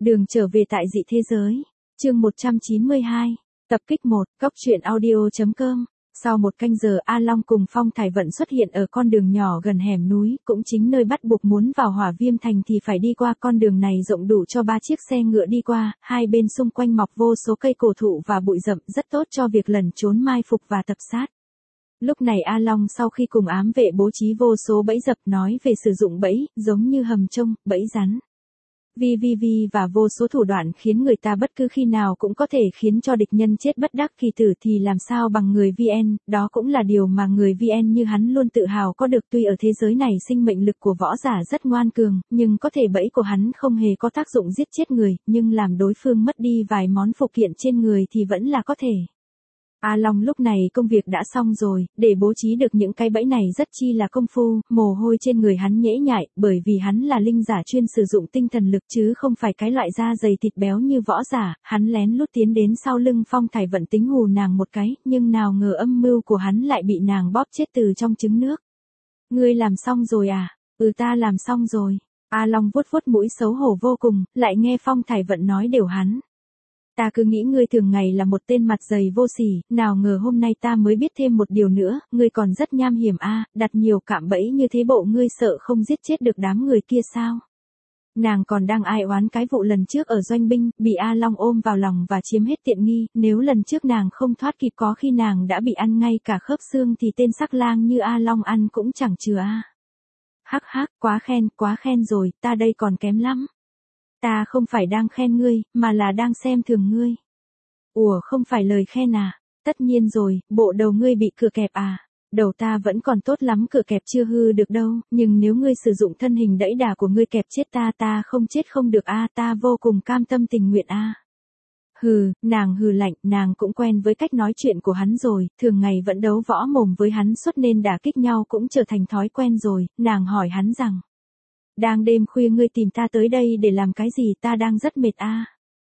Đường trở về tại dị thế giới. Chương 192. Tập kích 1. Góc truyện audio.com. Sau 1 canh giờ A Long cùng Phong Thải Vận xuất hiện ở con đường nhỏ gần hẻm núi, cũng chính nơi bắt buộc muốn vào Hỏa Viêm Thành thì phải đi qua. Con đường này rộng đủ cho 3 chiếc xe ngựa đi qua, hai bên xung quanh mọc vô số cây cổ thụ và bụi rậm, rất tốt cho việc lẩn trốn mai phục và tập sát. Lúc này A Long sau khi cùng ám vệ bố trí vô số bẫy dập, nói về sử dụng bẫy, giống như hầm trông, bẫy rắn, và vô số thủ đoạn khiến người ta bất cứ khi nào cũng có thể khiến cho địch nhân chết bất đắc kỳ tử, thì làm sao bằng người VN, đó cũng là điều mà người VN như hắn luôn tự hào có được. Tuy ở thế giới này sinh mệnh lực của võ giả rất ngoan cường, nhưng có thể bẫy của hắn không hề có tác dụng giết chết người, nhưng làm đối phương mất đi vài món phụ kiện trên người thì vẫn là có thể. A Long lúc này công việc đã xong rồi, để bố trí được những cái bẫy này rất chi là công phu, mồ hôi trên người hắn nhễ nhại, bởi vì hắn là linh giả chuyên sử dụng tinh thần lực chứ không phải cái loại da dày thịt béo như võ giả. Hắn lén lút tiến đến sau lưng Phong Thải Vận tính hù nàng một cái, nhưng nào ngờ âm mưu của hắn lại bị nàng bóp chết từ trong trứng nước. Ngươi làm xong rồi à? Ta làm xong rồi. A Long vuốt vuốt mũi xấu hổ vô cùng, lại nghe Phong Thải Vận nói đều hắn. Ta cứ nghĩ ngươi thường ngày là một tên mặt dày vô sỉ, nào ngờ hôm nay ta mới biết thêm một điều nữa, ngươi còn rất nham hiểm a, đặt nhiều cạm bẫy như thế bộ ngươi sợ không giết chết được đám người kia sao? Nàng còn đang ai oán cái vụ lần trước ở doanh binh, bị A Long ôm vào lòng và chiếm hết tiện nghi, nếu lần trước nàng không thoát kịp có khi nàng đã bị ăn ngay cả khớp xương thì tên sắc lang như A Long ăn cũng chẳng chừa a. Hắc hắc, quá khen rồi, ta đây còn kém lắm. Ta không phải đang khen ngươi, mà là đang xem thường ngươi. Ủa không phải lời khen à? Tất nhiên rồi, bộ đầu ngươi bị cửa kẹp à? Đầu ta vẫn còn tốt lắm, cửa kẹp chưa hư được đâu, nhưng nếu ngươi sử dụng thân hình đẫy đà của ngươi kẹp chết ta không chết không được a, ta vô cùng cam tâm tình nguyện a. Hừ, nàng hừ lạnh, nàng cũng quen với cách nói chuyện của hắn rồi, thường ngày vẫn đấu võ mồm với hắn suốt nên đả kích nhau cũng trở thành thói quen rồi. Nàng hỏi hắn rằng: đang đêm khuya ngươi tìm ta tới đây để làm cái gì? Ta đang rất mệt a.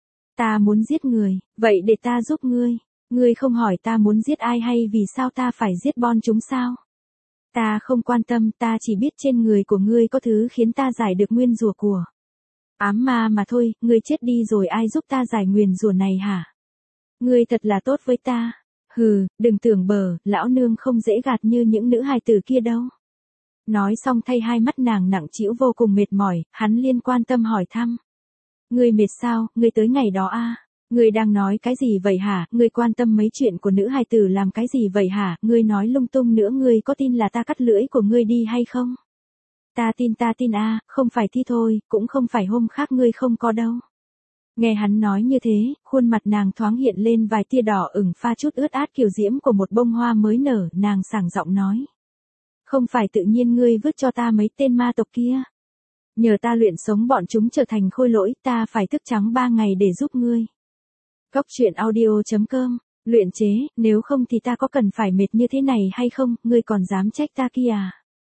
Ta muốn giết người, vậy để ta giúp ngươi. Ngươi không hỏi ta muốn giết ai hay vì sao ta phải giết bọn chúng sao? Ta không quan tâm, ta chỉ biết trên người của ngươi có thứ khiến ta giải được nguyên rủa của ám ma mà thôi. Ngươi chết đi rồi ai giúp ta giải nguyền rủa này hả? Ngươi thật là tốt với ta. Hừ, đừng tưởng bờ, lão nương không dễ gạt như những nữ hài tử kia đâu. Nói xong thay hai mắt nàng nặng trĩu vô cùng mệt mỏi, hắn liên quan tâm hỏi thăm. Ngươi mệt sao, ngươi tới ngày đó a? Ngươi đang nói cái gì vậy hả? Ngươi quan tâm mấy chuyện của nữ hài tử làm cái gì vậy hả? Ngươi nói lung tung nữa, ngươi có tin là ta cắt lưỡi của ngươi đi hay không? Ta tin a, không phải thi thôi, cũng không phải hôm khác ngươi không có đâu. Nghe hắn nói như thế, khuôn mặt nàng thoáng hiện lên vài tia đỏ ửng pha chút ướt át kiều diễm của một bông hoa mới nở, nàng sảng giọng nói. Không phải tự nhiên ngươi vứt cho ta mấy tên ma tộc kia. Nhờ ta luyện sống bọn chúng trở thành khôi lỗi, ta phải thức trắng 3 ngày để giúp ngươi. Góc truyện audio.com. Luyện chế, nếu không thì ta có cần phải mệt như thế này hay không, ngươi còn dám trách ta kia à?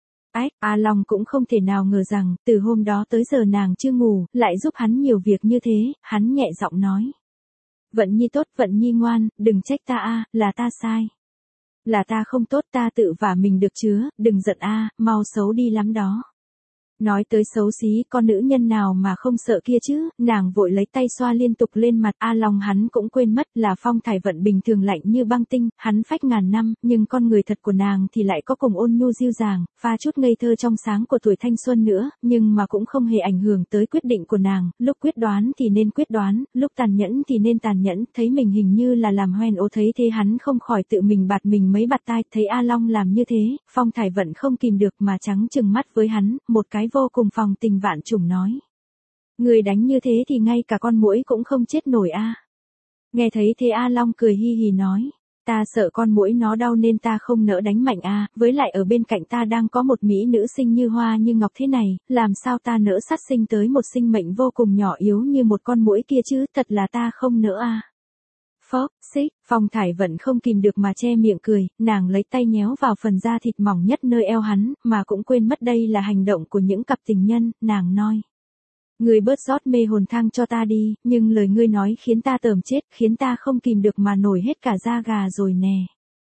A Long cũng không thể nào ngờ rằng, từ hôm đó tới giờ nàng chưa ngủ, lại giúp hắn nhiều việc như thế, hắn nhẹ giọng nói. Vận nhi tốt, vận nhi ngoan, đừng trách ta a, là ta sai. Là ta không tốt, ta tự vả mình được chứa, đừng giận a, mau xấu đi lắm đó. Nói tới xấu xí, con nữ nhân nào mà không sợ kia chứ? Nàng vội lấy tay xoa liên tục lên mặt. A Long hắn cũng quên mất là Phong Thải Vận bình thường lạnh như băng tinh, hắn phách ngàn năm, nhưng con người thật của nàng thì lại có cùng ôn nhu dịu dàng, pha chút ngây thơ trong sáng của tuổi thanh xuân nữa, nhưng mà cũng không hề ảnh hưởng tới quyết định của nàng. Lúc quyết đoán thì nên quyết đoán, lúc tàn nhẫn thì nên tàn nhẫn. Thấy mình hình như là làm hoen ố, thấy thế hắn không khỏi tự mình bạt mình mấy bạt tai. Thấy A Long làm như thế, Phong Thải Vận không kìm được mà trắng trừng mắt với hắn, một cái vô cùng phòng tình vạn trùng nói. Người đánh như thế thì ngay cả con muỗi cũng không chết nổi a. Nghe thấy thế A Long cười hi hi nói. Ta sợ con muỗi nó đau nên ta không nỡ đánh mạnh a, với lại ở bên cạnh ta đang có một mỹ nữ xinh như hoa như ngọc thế này, làm sao ta nỡ sát sinh tới một sinh mệnh vô cùng nhỏ yếu như một con muỗi kia chứ, thật là ta không nỡ a. Phóp, xích, Phong Thải Vận không kìm được mà che miệng cười, nàng lấy tay nhéo vào phần da thịt mỏng nhất nơi eo hắn, mà cũng quên mất đây là hành động của những cặp tình nhân, nàng nói. Ngươi bớt rót mê hồn thang cho ta đi, nhưng lời ngươi nói khiến ta tởm chết, khiến ta không kìm được mà nổi hết cả da gà rồi nè.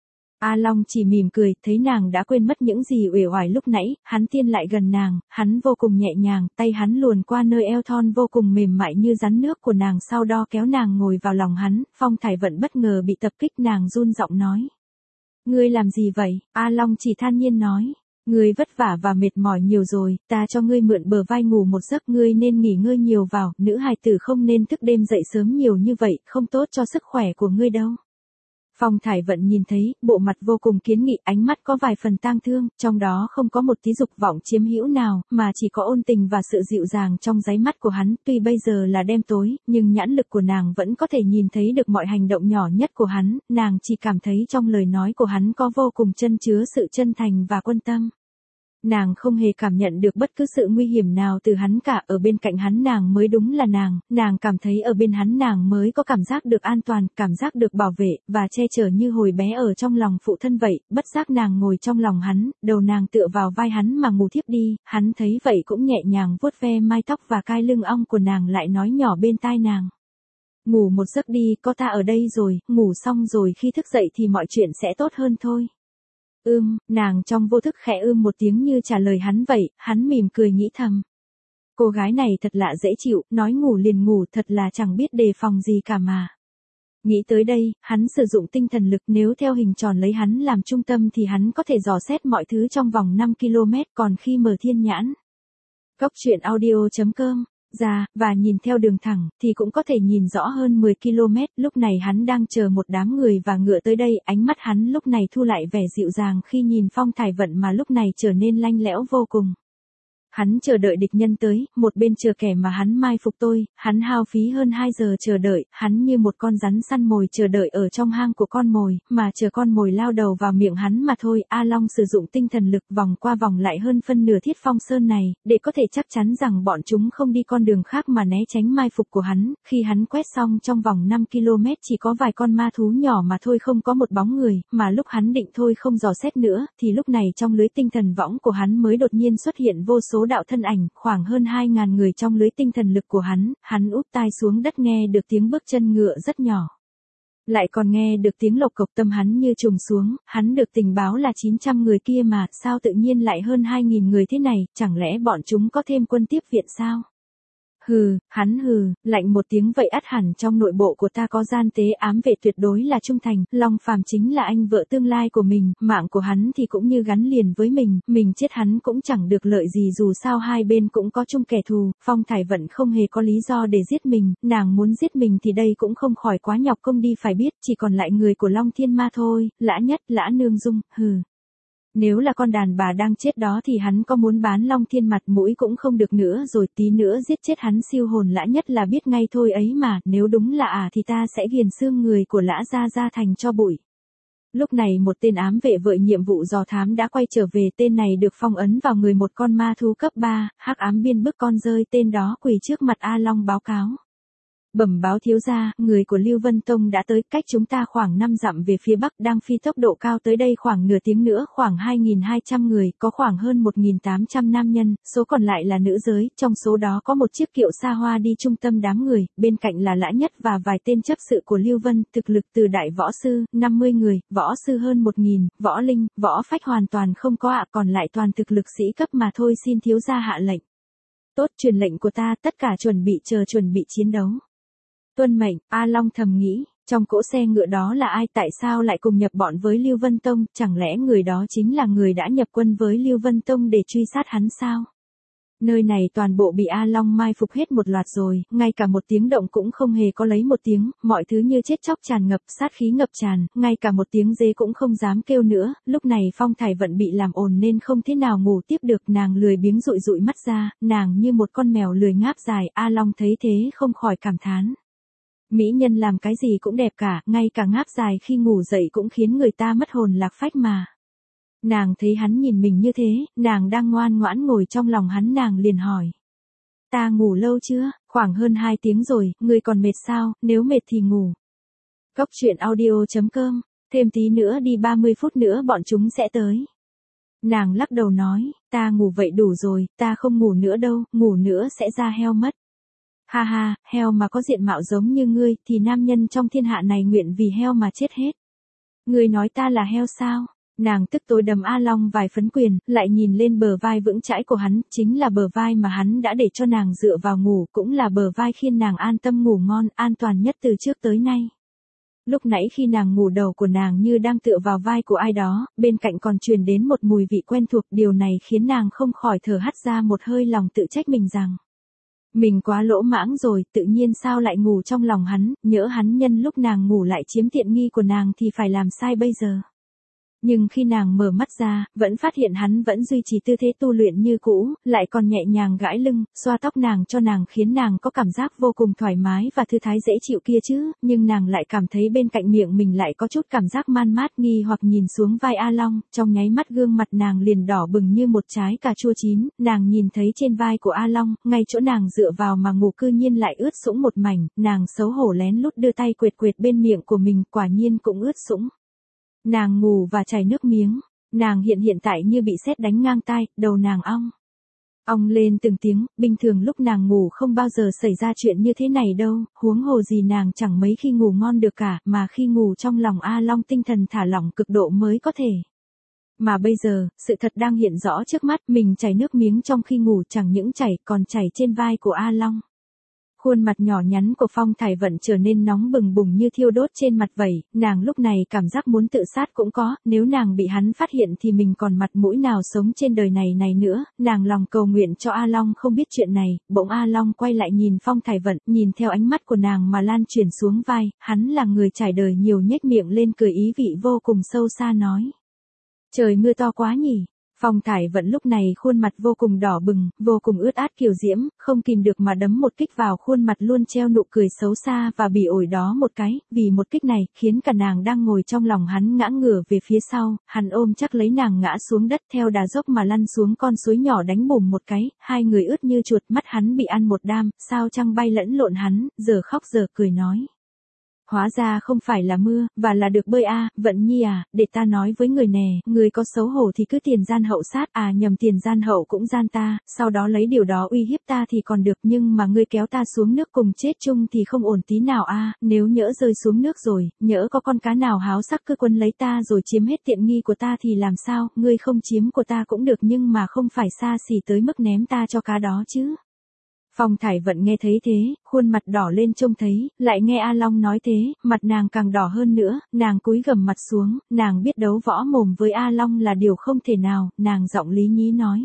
A Long chỉ mỉm cười, thấy nàng đã quên mất những gì uể oải lúc nãy, hắn tiến lại gần nàng, hắn vô cùng nhẹ nhàng, tay hắn luồn qua nơi eo thon vô cùng mềm mại như rắn nước của nàng, sau đó kéo nàng ngồi vào lòng hắn. Phong Thải Vận bất ngờ bị tập kích, nàng run giọng nói. Ngươi làm gì vậy? A Long chỉ than nhiên nói. Ngươi vất vả và mệt mỏi nhiều rồi, ta cho ngươi mượn bờ vai ngủ một giấc, ngươi nên nghỉ ngơi nhiều vào, nữ hài tử không nên thức đêm dậy sớm nhiều như vậy, không tốt cho sức khỏe của ngươi đâu. Phong Thải Vận nhìn thấy, bộ mặt vô cùng kiến nghị, ánh mắt có vài phần tang thương, trong đó không có một tí dục vọng chiếm hữu nào, mà chỉ có ôn tình và sự dịu dàng trong đáy mắt của hắn. Tuy bây giờ là đêm tối, nhưng nhãn lực của nàng vẫn có thể nhìn thấy được mọi hành động nhỏ nhất của hắn, nàng chỉ cảm thấy trong lời nói của hắn có vô cùng chân chứa sự chân thành và quan tâm. Nàng không hề cảm nhận được bất cứ sự nguy hiểm nào từ hắn cả, ở bên cạnh hắn nàng mới đúng là nàng cảm thấy ở bên hắn nàng mới có cảm giác được an toàn, cảm giác được bảo vệ, và che chở như hồi bé ở trong lòng phụ thân vậy. Bất giác nàng ngồi trong lòng hắn, đầu nàng tựa vào vai hắn mà ngủ thiếp đi, hắn thấy vậy cũng nhẹ nhàng vuốt ve mái tóc và cai lưng ong của nàng, lại nói nhỏ bên tai nàng. Ngủ một giấc đi, có ta ở đây rồi, ngủ xong rồi khi thức dậy thì mọi chuyện sẽ tốt hơn thôi. Nàng trong vô thức khẽ một tiếng như trả lời hắn vậy, hắn mỉm cười nghĩ thầm. Cô gái này thật lạ dễ chịu, nói ngủ liền ngủ, thật là chẳng biết đề phòng gì cả mà. Nghĩ tới đây, hắn sử dụng tinh thần lực, nếu theo hình tròn lấy hắn làm trung tâm thì hắn có thể dò xét mọi thứ trong vòng 5 km, còn khi mở thiên nhãn. Cốc truyện audio.com ra, và nhìn theo đường thẳng, thì cũng có thể nhìn rõ hơn 10 km, lúc này hắn đang chờ một đám người và ngựa tới đây, ánh mắt hắn lúc này thu lại vẻ dịu dàng khi nhìn Phong Thải Vận mà lúc này trở nên lanh lẽo vô cùng. Hắn chờ đợi địch nhân tới, một bên chờ kẻ mà hắn mai phục tôi, hắn hao phí hơn 2 giờ chờ đợi, hắn như một con rắn săn mồi chờ đợi ở trong hang của con mồi, mà chờ con mồi lao đầu vào miệng hắn mà thôi. A Long sử dụng tinh thần lực vòng qua vòng lại hơn phân nửa Thiết Phong Sơn này, để có thể chắc chắn rằng bọn chúng không đi con đường khác mà né tránh mai phục của hắn. Khi hắn quét xong trong vòng 5 km chỉ có vài con ma thú nhỏ mà thôi, không có một bóng người, mà lúc hắn định thôi không dò xét nữa, thì lúc này trong lưới tinh thần võng của hắn mới đột nhiên xuất hiện vô số đạo thân ảnh, khoảng hơn 2.000 người trong lưới tinh thần lực của hắn úp tai xuống đất nghe được tiếng bước chân ngựa rất nhỏ. Lại còn nghe được tiếng lộc cộc, tâm hắn như trùng xuống, hắn được tình báo là 900 người kia mà, sao tự nhiên lại hơn 2.000 người thế này, chẳng lẽ bọn chúng có thêm quân tiếp viện sao? Hắn lạnh một tiếng, vậy ắt hẳn trong nội bộ của ta có gian tế ám vệ tuyệt đối là trung thành, Long Phàm chính là anh vợ tương lai của mình, mạng của hắn thì cũng như gắn liền với mình chết hắn cũng chẳng được lợi gì, dù sao hai bên cũng có chung kẻ thù. Phong Thải Vận không hề có lý do để giết mình, nàng muốn giết mình thì đây cũng không khỏi quá nhọc công đi phải biết, chỉ còn lại người của Long Thiên Ma thôi, Lã Nhất, Lã Nương Dung, Nếu là con đàn bà đang chết đó thì hắn có muốn bán Long Thiên mặt mũi cũng không được nữa rồi, tí nữa giết chết hắn siêu hồn Lã Nhất là biết ngay thôi ấy mà, nếu đúng là thì ta sẽ nghiền xương người của Lã gia thành cho bụi. Lúc này một tên ám vệ vợi nhiệm vụ dò thám đã quay trở về, tên này được phong ấn vào người một con ma thú cấp 3, hắc ám biên bức con rơi, tên đó quỳ trước mặt A Long báo cáo. Bẩm báo thiếu gia, người của Lưu Vân Tông đã tới, cách chúng ta khoảng 5 dặm về phía bắc, đang phi tốc độ cao tới đây, khoảng nửa tiếng nữa khoảng 2.200 người, có khoảng hơn 1.800 nam nhân, số còn lại là nữ giới, trong số đó có một chiếc kiệu xa hoa đi trung tâm đám người, bên cạnh là Lã Nhất và vài tên chấp sự của Lưu Vân, thực lực từ đại võ sư, 50 người, võ sư hơn 1.000, võ linh, võ phách hoàn toàn không có còn lại toàn thực lực sĩ cấp mà thôi, xin thiếu gia hạ lệnh. Tốt, truyền lệnh của ta, tất cả chuẩn bị chiến đấu. Tuân mệnh, A Long thầm nghĩ, trong cỗ xe ngựa đó là ai, tại sao lại cùng nhập bọn với Lưu Vân Tông, chẳng lẽ người đó chính là người đã nhập quân với Lưu Vân Tông để truy sát hắn sao? Nơi này toàn bộ bị A Long mai phục hết một loạt rồi, ngay cả một tiếng động cũng không hề có lấy một tiếng, mọi thứ như chết chóc tràn ngập, sát khí ngập tràn, ngay cả một tiếng dế cũng không dám kêu nữa. Lúc này Phong Thải Vận bị làm ồn nên không thế nào ngủ tiếp được, nàng lười biếng dụi mắt ra, nàng như một con mèo lười ngáp dài. A Long thấy thế không khỏi cảm thán. Mỹ nhân làm cái gì cũng đẹp cả, ngay cả ngáp dài khi ngủ dậy cũng khiến người ta mất hồn lạc phách mà. Nàng thấy hắn nhìn mình như thế, nàng đang ngoan ngoãn ngồi trong lòng hắn, nàng liền hỏi. Ta ngủ lâu chưa? Khoảng hơn 2 tiếng rồi, ngươi còn mệt sao? Nếu mệt thì ngủ. Cốc truyện audio.com, thêm tí nữa đi, 30 phút nữa bọn chúng sẽ tới. Nàng lắc đầu nói, ta ngủ vậy đủ rồi, ta không ngủ nữa đâu, ngủ nữa sẽ ra heo mất. Ha ha, heo mà có diện mạo giống như ngươi thì nam nhân trong thiên hạ này nguyện vì heo mà chết hết. Ngươi nói ta là heo sao? Nàng tức tối đấm A Long vài phấn quyền, lại nhìn lên bờ vai vững chãi của hắn, chính là bờ vai mà hắn đã để cho nàng dựa vào ngủ, cũng là bờ vai khiến nàng an tâm ngủ ngon, an toàn nhất từ trước tới nay. Lúc nãy khi nàng ngủ đầu của nàng như đang tựa vào vai của ai đó, bên cạnh còn truyền đến một mùi vị quen thuộc, điều này khiến nàng không khỏi thở hắt ra một hơi, lòng tự trách mình rằng mình quá lỗ mãng rồi, tự nhiên sao lại ngủ trong lòng hắn, nhỡ hắn nhân lúc nàng ngủ lại chiếm tiện nghi của nàng thì phải làm sai bây giờ. Nhưng khi nàng mở mắt ra, vẫn phát hiện hắn vẫn duy trì tư thế tu luyện như cũ, lại còn nhẹ nhàng gãi lưng, xoa tóc nàng cho nàng, khiến nàng có cảm giác vô cùng thoải mái và thư thái dễ chịu kia chứ, nhưng nàng lại cảm thấy bên cạnh miệng mình lại có chút cảm giác man mát, nghi hoặc nhìn xuống vai A Long, trong nháy mắt gương mặt nàng liền đỏ bừng như một trái cà chua chín, nàng nhìn thấy trên vai của A Long, ngay chỗ nàng dựa vào mà ngủ cư nhiên lại ướt sũng một mảnh, nàng xấu hổ lén lút đưa tay quệt quệt bên miệng của mình, quả nhiên cũng ướt sũng. Nàng ngủ và chảy nước miếng, nàng hiện tại như bị sét đánh ngang tai, đầu nàng ong lên từng tiếng, bình thường lúc nàng ngủ không bao giờ xảy ra chuyện như thế này đâu, huống hồ gì nàng chẳng mấy khi ngủ ngon được cả, mà khi ngủ trong lòng A Long tinh thần thả lỏng cực độ mới có thể. Mà bây giờ, sự thật đang hiện rõ trước mắt, mình chảy nước miếng trong khi ngủ, chẳng những chảy còn chảy trên vai của A Long. Khuôn mặt nhỏ nhắn của Phong Thải Vận trở nên nóng bừng bùng như thiêu đốt trên mặt vậy, nàng lúc này cảm giác muốn tự sát cũng có, nếu nàng bị hắn phát hiện thì mình còn mặt mũi nào sống trên đời này nữa, nàng lòng cầu nguyện cho A Long không biết chuyện này, bỗng A Long quay lại nhìn Phong Thải Vận, nhìn theo ánh mắt của nàng mà lan truyền xuống vai, hắn là người trải đời nhiều, nhếch miệng lên cười ý vị vô cùng sâu xa nói. Trời mưa to quá nhỉ. Phong Thải Vận lúc này khuôn mặt vô cùng đỏ bừng, vô cùng ướt át kiều diễm, không kìm được mà đấm một kích vào khuôn mặt luôn treo nụ cười xấu xa và bỉ ổi đó một cái, vì một kích này, khiến cả nàng đang ngồi trong lòng hắn ngã ngửa về phía sau, hắn ôm chắc lấy nàng ngã xuống đất theo đà dốc mà lăn xuống con suối nhỏ đánh bùm một cái, hai người ướt như chuột, mắt hắn bị ăn một đam, sao trăng bay lẫn lộn hắn, giờ khóc giờ cười nói. Hóa ra không phải là mưa, và là được bơi a, Vận Nhi à, để ta nói với người nè, người có xấu hổ thì cứ tiền gian hậu sát, nhầm tiền gian hậu cũng gian ta, sau đó lấy điều đó uy hiếp ta thì còn được, nhưng mà ngươi kéo ta xuống nước cùng chết chung thì không ổn tí nào a, nếu nhỡ rơi xuống nước rồi, nhỡ có con cá nào háo sắc cứ quấn lấy ta rồi chiếm hết tiện nghi của ta thì làm sao, ngươi không chiếm của ta cũng được nhưng mà không phải xa xỉ tới mức ném ta cho cá đó chứ. Phong Thải Vận nghe thấy thế, khuôn mặt đỏ lên trông thấy, lại nghe A Long nói thế, mặt nàng càng đỏ hơn nữa, nàng cúi gằm mặt xuống, nàng biết đấu võ mồm với A Long là điều không thể nào, nàng giọng lý nhí nói.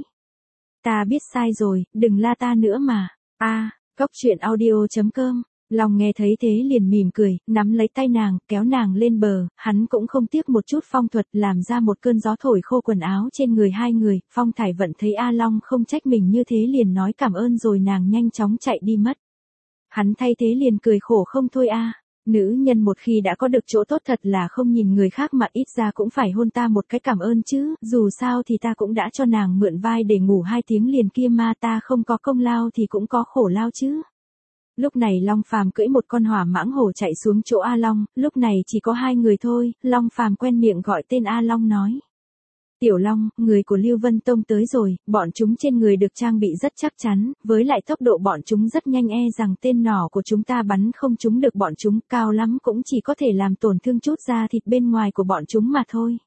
Ta biết sai rồi, đừng la ta nữa mà. Cốc truyện audio.com Long nghe thấy thế liền mỉm cười, nắm lấy tay nàng, kéo nàng lên bờ, hắn cũng không tiếc một chút phong thuật, làm ra một cơn gió thổi khô quần áo trên người hai người, Phong Thải Vận thấy A Long không trách mình như thế liền nói cảm ơn rồi nàng nhanh chóng chạy đi mất. Hắn thay thế liền cười khổ không thôi nữ nhân một khi đã có được chỗ tốt thật là không nhìn người khác mà ít ra cũng phải hôn ta một cái cảm ơn chứ, dù sao thì ta cũng đã cho nàng mượn vai để ngủ 2 tiếng liền kia mà, ta không có công lao thì cũng có khổ lao chứ. Lúc này Long Phàm cưỡi một con hỏa mãng hổ chạy xuống chỗ A Long, lúc này chỉ có 2 người thôi, Long Phàm quen miệng gọi tên A Long nói. Tiểu Long, người của Lưu Vân Tông tới rồi, bọn chúng trên người được trang bị rất chắc chắn, với lại tốc độ bọn chúng rất nhanh, rằng tên nỏ của chúng ta bắn không trúng được bọn chúng, cao lắm cũng chỉ có thể làm tổn thương chút da thịt bên ngoài của bọn chúng mà thôi.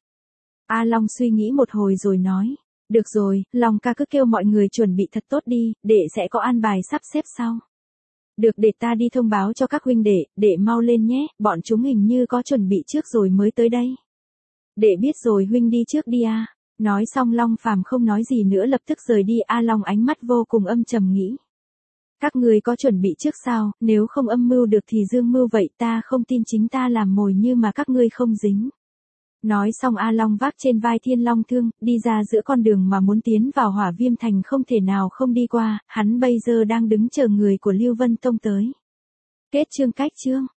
A Long suy nghĩ một hồi rồi nói. Được rồi, Long ca cứ kêu mọi người chuẩn bị thật tốt đi, đệ sẽ có an bài sắp xếp sau. Được, để ta đi thông báo cho các huynh đệ mau lên nhé, bọn chúng hình như có chuẩn bị trước rồi mới tới đây. Đệ biết rồi, huynh đi trước đi a. Nói xong Long Phàm không nói gì nữa lập tức rời đi. A Long ánh mắt vô cùng âm trầm nghĩ. Các người có chuẩn bị trước sao, nếu không âm mưu được thì dương mưu vậy, ta không tin chính ta làm mồi như mà các ngươi không dính. Nói xong A Long vác trên vai Thiên Long Thương, đi ra giữa con đường mà muốn tiến vào Hỏa Viêm Thành không thể nào không đi qua, hắn bây giờ đang đứng chờ người của Lưu Vân Tông tới. Kết chương.